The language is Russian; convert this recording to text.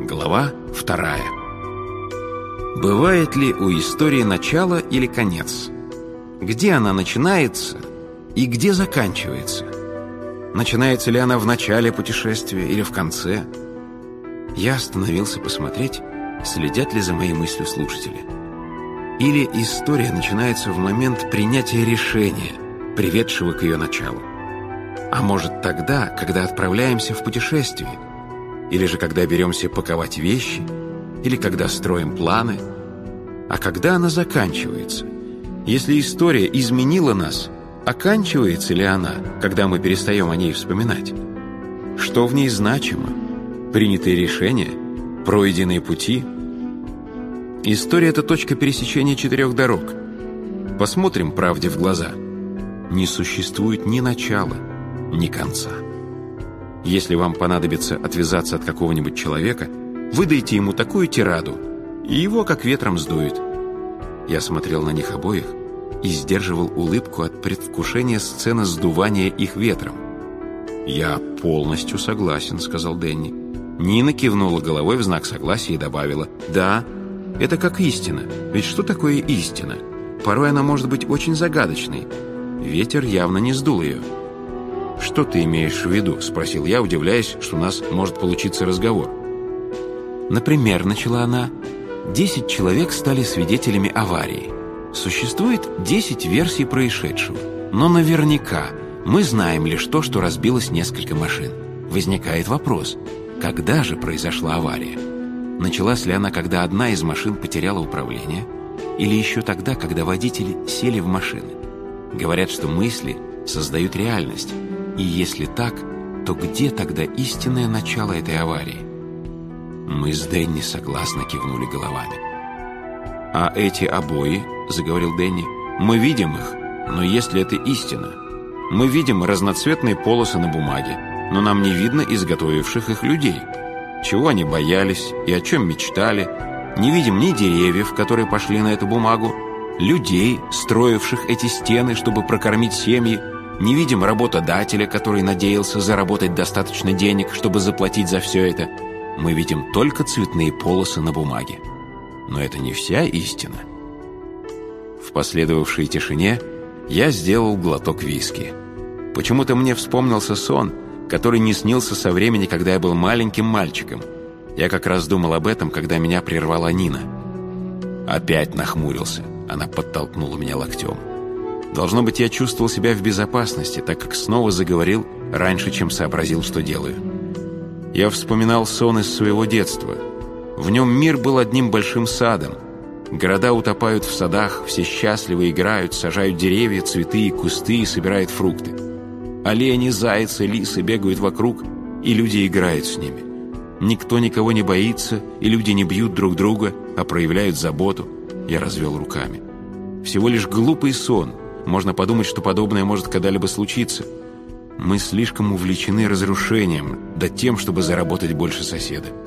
Глава 2. Бывает ли у истории начало или конец? Где она начинается и где заканчивается? Начинается ли она в начале путешествия или в конце? Я остановился посмотреть, следят ли за моей мыслью слушатели. Или история начинается в момент принятия решения, приведшего к ее началу. А может тогда, когда отправляемся в путешествие, или же когда беремся паковать вещи, или когда строим планы. А когда она заканчивается? Если история изменила нас, оканчивается ли она, когда мы перестаем о ней вспоминать? Что в ней значимо? Принятые решения? Пройденные пути? История — это точка пересечения 4 дорог. Посмотрим правде в глаза. Не существует ни начала, ни конца. Если вам понадобится отвязаться от какого-нибудь человека, выдайте ему такую тираду, и его как ветром сдует. Я смотрел на них обоих и сдерживал улыбку от предвкушения сцены сдувания их ветром. «Я полностью согласен», — сказал Дэнни. Нина кивнула головой в знак согласия и добавила: «Да, это как истина. Ведь что такое истина? Порой она может быть очень загадочной. Ветер явно не сдул ее». «Что ты имеешь в виду?» — спросил я, удивляясь, что у нас может получиться разговор. «Например, — начала она, — 10 человек стали свидетелями аварии. Существует 10 версий происшедшего, но наверняка мы знаем лишь то, что разбилось несколько машин. Возникает вопрос, когда же произошла авария? Началась ли она, когда одна из машин потеряла управление, или еще тогда, когда водители сели в машины? Говорят, что мысли создают реальность. И если так, то где тогда истинное начало этой аварии?» Мы с Дэнни согласно кивнули головами. «А эти обои, — заговорил Дэнни, — мы видим их, но если это истина? Мы видим разноцветные полосы на бумаге, но нам не видно изготовивших их людей. Чего они боялись и о чем мечтали? Не видим ни деревьев, которые пошли на эту бумагу, людей, строивших эти стены, чтобы прокормить семьи. Не видим работодателя, который надеялся заработать достаточно денег, чтобы заплатить за все это. Мы видим только цветные полосы на бумаге. Но это не вся истина». В последовавшей тишине я сделал глоток виски. Почему-то мне вспомнился сон, который не снился со времени, когда я был маленьким мальчиком. Я как раз думал об этом, когда меня прервала Нина. Опять нахмурился. Она подтолкнула меня локтем. Должно быть, я чувствовал себя в безопасности, так как снова заговорил раньше, чем сообразил, что делаю. Я вспоминал сон из своего детства. В нем мир был одним большим садом. Города утопают в садах, все счастливо играют, сажают деревья, цветы и кусты и собирают фрукты. Олени, зайцы, лисы бегают вокруг, и люди играют с ними. Никто никого не боится, и люди не бьют друг друга, а проявляют заботу. Я развел руками. Всего лишь глупый сон. Можно подумать, что подобное может когда-либо случиться. Мы слишком увлечены разрушением, да тем, чтобы заработать больше соседа.